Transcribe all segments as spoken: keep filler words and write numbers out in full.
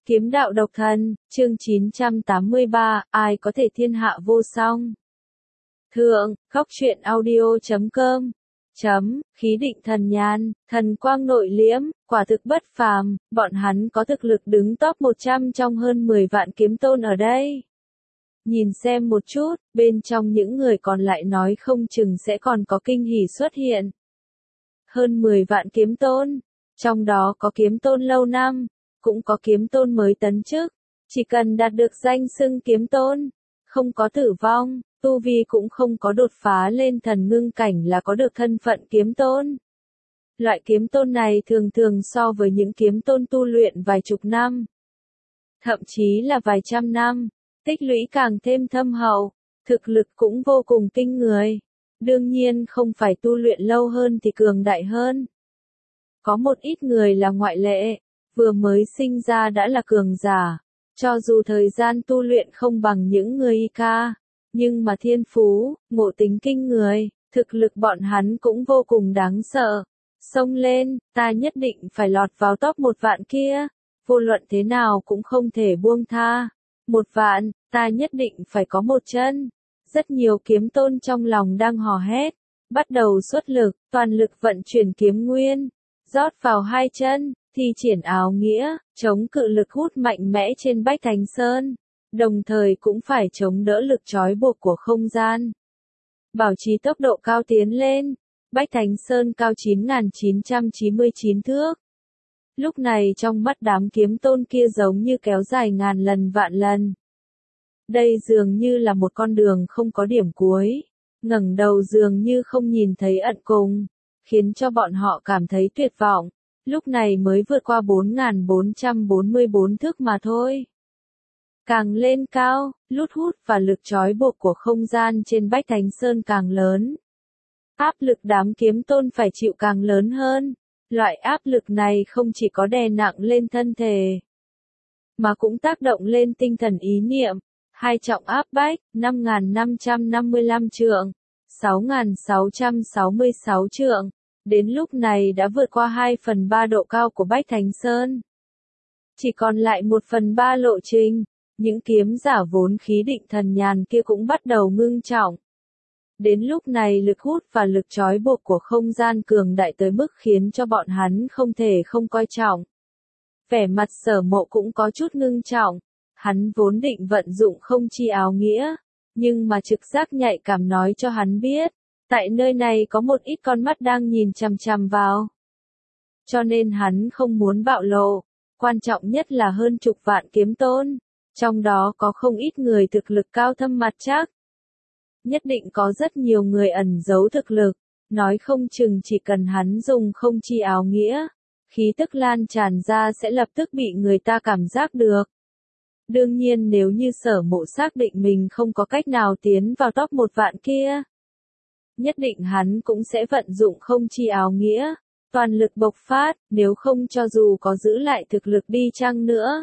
Kiếm đạo độc thần, chương chín trăm tám mươi ba, ai có thể thiên hạ vô song. Thượng, khóc chuyện audio chấm com. Chấm, khí định thần nhàn, thần quang nội liễm, quả thực bất phàm, bọn hắn có thực lực đứng top một trăm trong hơn mười vạn kiếm tôn ở đây. Nhìn xem một chút, bên trong những người còn lại nói không chừng sẽ còn có kinh hỉ xuất hiện. Hơn mười vạn kiếm tôn, trong đó có kiếm tôn lâu năm, cũng có kiếm tôn mới tấn chức, chỉ cần đạt được danh xưng kiếm tôn, không có tử vong, tu vi cũng không có đột phá lên thần ngưng cảnh là có được thân phận kiếm tôn. Loại kiếm tôn này thường thường so với những kiếm tôn tu luyện vài chục năm, thậm chí là vài trăm năm, tích lũy càng thêm thâm hậu, thực lực cũng vô cùng kinh người. Đương nhiên không phải tu luyện lâu hơn thì cường đại hơn. Có một ít người là ngoại lệ, vừa mới sinh ra đã là cường giả, cho dù thời gian tu luyện không bằng những người y ca, nhưng mà thiên phú, ngộ tính kinh người, thực lực bọn hắn cũng vô cùng đáng sợ. Xông lên, ta nhất định phải lọt vào top một vạn kia, vô luận thế nào cũng không thể buông tha. Một vạn, ta nhất định phải có một chân. Rất nhiều kiếm tôn trong lòng đang hò hét, bắt đầu xuất lực, toàn lực vận chuyển kiếm nguyên, rót vào hai chân, thi triển áo nghĩa, chống cự lực hút mạnh mẽ trên Bách Thành Sơn, đồng thời cũng phải chống đỡ lực trói buộc của không gian. Bảo trì tốc độ cao tiến lên, Bách Thành Sơn cao chín nghìn chín trăm chín mươi chín thước. Lúc này trong mắt đám kiếm tôn kia giống như kéo dài ngàn lần vạn lần. Đây dường như là một con đường không có điểm cuối, ngẩng đầu dường như không nhìn thấy ẩn cùng, khiến cho bọn họ cảm thấy tuyệt vọng. Lúc này mới vượt qua bốn nghìn bốn trăm bốn mươi bốn thước mà thôi. Càng lên cao, lút hút và lực trói buộc của không gian trên Bách Thành Sơn càng lớn. Áp lực đám kiếm tôn phải chịu càng lớn hơn. Loại áp lực này không chỉ có đè nặng lên thân thể, mà cũng tác động lên tinh thần ý niệm. Hai trọng áp bách, năm nghìn năm trăm năm mươi lăm trượng, sáu nghìn sáu trăm sáu mươi sáu trượng. Đến lúc này đã vượt qua hai phần ba độ cao của Bách Thành Sơn. Chỉ còn lại một phần ba lộ trình, những kiếm giả vốn khí định thần nhàn kia cũng bắt đầu ngưng trọng. Đến lúc này lực hút và lực trói buộc của không gian cường đại tới mức khiến cho bọn hắn không thể không coi trọng. Vẻ mặt Sở Mộ cũng có chút ngưng trọng, hắn vốn định vận dụng không chi áo nghĩa, nhưng mà trực giác nhạy cảm nói cho hắn biết. Tại nơi này có một ít con mắt đang nhìn chằm chằm vào. Cho nên hắn không muốn bạo lộ. Quan trọng nhất là hơn chục vạn kiếm tôn. Trong đó có không ít người thực lực cao thâm mặt chắc. Nhất định có rất nhiều người ẩn giấu thực lực. Nói không chừng chỉ cần hắn dùng không chi áo nghĩa, khí tức lan tràn ra sẽ lập tức bị người ta cảm giác được. Đương nhiên nếu như Sở Mộ xác định mình không có cách nào tiến vào top một vạn kia, nhất định hắn cũng sẽ vận dụng không chi áo nghĩa, toàn lực bộc phát, nếu không cho dù có giữ lại thực lực đi chăng nữa.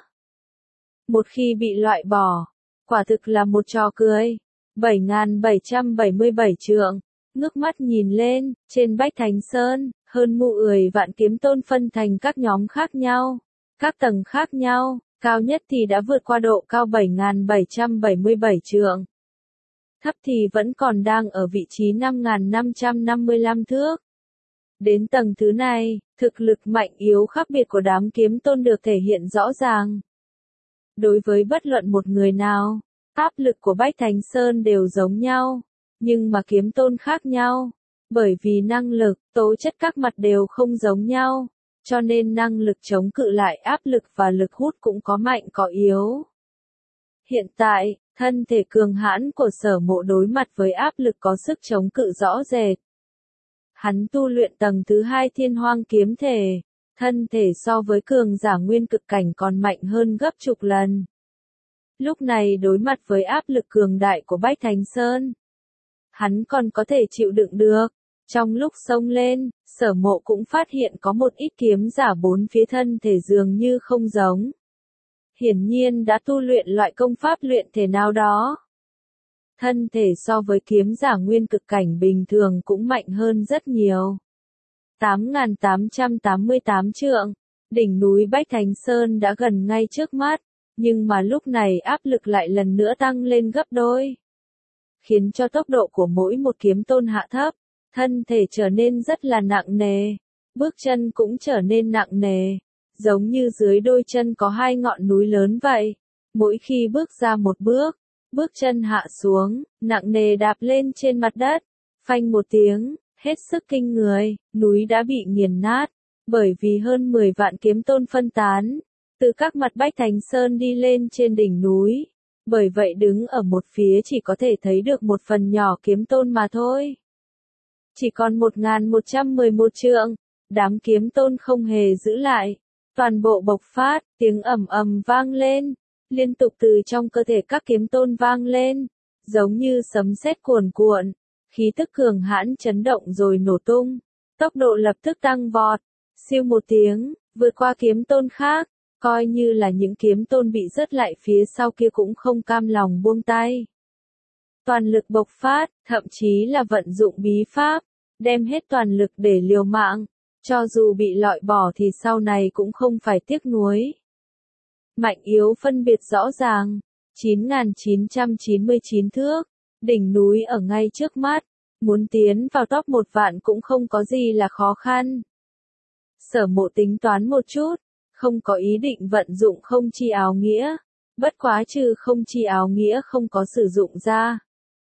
Một khi bị loại bỏ, quả thực là một trò cười. bảy nghìn bảy trăm bảy mươi bảy trượng, ngước mắt nhìn lên, trên Bách Thành Sơn, hơn mười vạn kiếm tôn phân thành các nhóm khác nhau, các tầng khác nhau, cao nhất thì đã vượt qua độ cao bảy nghìn bảy trăm bảy mươi bảy trượng. Thấp thì vẫn còn đang ở vị trí năm nghìn năm trăm năm mươi lăm thước. Đến tầng thứ này, thực lực mạnh yếu khác biệt của đám kiếm tôn được thể hiện rõ ràng. Đối với bất luận một người nào, áp lực của Bách Thành Sơn đều giống nhau, nhưng mà kiếm tôn khác nhau, bởi vì năng lực, tố chất các mặt đều không giống nhau, cho nên năng lực chống cự lại áp lực và lực hút cũng có mạnh có yếu. Hiện tại, thân thể cường hãn của Sở Mộ đối mặt với áp lực có sức chống cự rõ rệt. Hắn tu luyện tầng thứ hai Thiên Hoang kiếm thể, thân thể so với cường giả nguyên cực cảnh còn mạnh hơn gấp chục lần. Lúc này đối mặt với áp lực cường đại của Bách Thành Sơn, hắn còn có thể chịu đựng được. Trong lúc xông lên, Sở Mộ cũng phát hiện có một ít kiếm giả bốn phía thân thể dường như không giống. Hiển nhiên đã tu luyện loại công pháp luyện thể nào đó. Thân thể so với kiếm giả nguyên cực cảnh bình thường cũng mạnh hơn rất nhiều. tám nghìn tám trăm tám mươi tám trượng. Đỉnh núi Bách Thánh Sơn đã gần ngay trước mắt, nhưng mà lúc này áp lực lại lần nữa tăng lên gấp đôi, khiến cho tốc độ của mỗi một kiếm tôn hạ thấp, thân thể trở nên rất là nặng nề, bước chân cũng trở nên nặng nề, giống như dưới đôi chân có hai ngọn núi lớn vậy. Mỗi khi bước ra một bước, bước chân hạ xuống, nặng nề đạp lên trên mặt đất, phanh một tiếng, hết sức kinh người, núi đã bị nghiền nát, bởi vì hơn mười vạn kiếm tôn phân tán, từ các mặt Bách Thánh Sơn đi lên trên đỉnh núi. Bởi vậy đứng ở một phía chỉ có thể thấy được một phần nhỏ kiếm tôn mà thôi. Chỉ còn một nghìn một trăm mười một trượng, đám kiếm tôn không hề giữ lại, toàn bộ bộc phát, tiếng ầm ầm vang lên, liên tục từ trong cơ thể các kiếm tôn vang lên, giống như sấm sét cuồn cuộn, khí tức cường hãn chấn động rồi nổ tung, tốc độ lập tức tăng vọt, siêu một tiếng, vượt qua kiếm tôn khác. Coi như là những kiếm tôn bị rớt lại phía sau kia cũng không cam lòng buông tay. Toàn lực bộc phát, thậm chí là vận dụng bí pháp, đem hết toàn lực để liều mạng, cho dù bị loại bỏ thì sau này cũng không phải tiếc nuối. Mạnh yếu phân biệt rõ ràng, chín nghìn chín trăm chín mươi chín thước, đỉnh núi ở ngay trước mắt, muốn tiến vào top một vạn cũng không có gì là khó khăn. Sở Mộ tính toán một chút, không có ý định vận dụng không chi áo nghĩa, bất quá trừ không chi áo nghĩa không có sử dụng ra.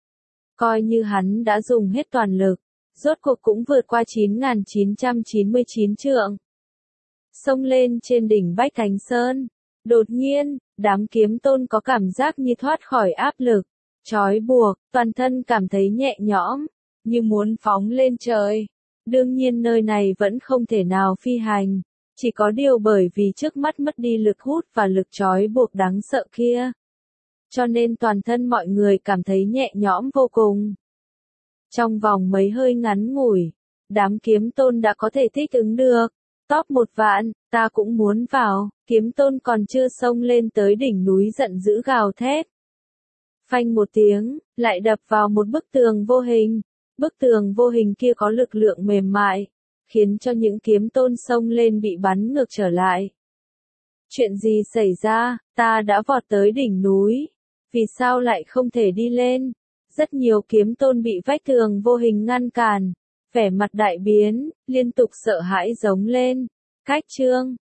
Coi như hắn đã dùng hết toàn lực, rốt cuộc cũng vượt qua chín nghìn chín trăm chín mươi chín trượng. Xông lên trên đỉnh Bách Thánh Sơn, đột nhiên, đám kiếm tôn có cảm giác như thoát khỏi áp lực, trói buộc, toàn thân cảm thấy nhẹ nhõm, như muốn phóng lên trời. Đương nhiên nơi này vẫn không thể nào phi hành. Chỉ có điều bởi vì trước mắt mất đi lực hút và lực trói buộc đáng sợ kia. Cho nên toàn thân mọi người cảm thấy nhẹ nhõm vô cùng. Trong vòng mấy hơi ngắn ngủi, đám kiếm tôn đã có thể thích ứng được. Top một vạn, ta cũng muốn vào, kiếm tôn còn chưa xông lên tới đỉnh núi giận dữ gào thét. Phanh một tiếng, lại đập vào một bức tường vô hình. Bức tường vô hình kia có lực lượng mềm mại, khiến cho những kiếm tôn xông lên bị bắn ngược trở lại. Chuyện gì xảy ra, ta đã vọt tới đỉnh núi, vì sao lại không thể đi lên? Rất nhiều kiếm tôn bị vách tường vô hình ngăn cản, vẻ mặt đại biến, liên tục sợ hãi giống lên. Cách chương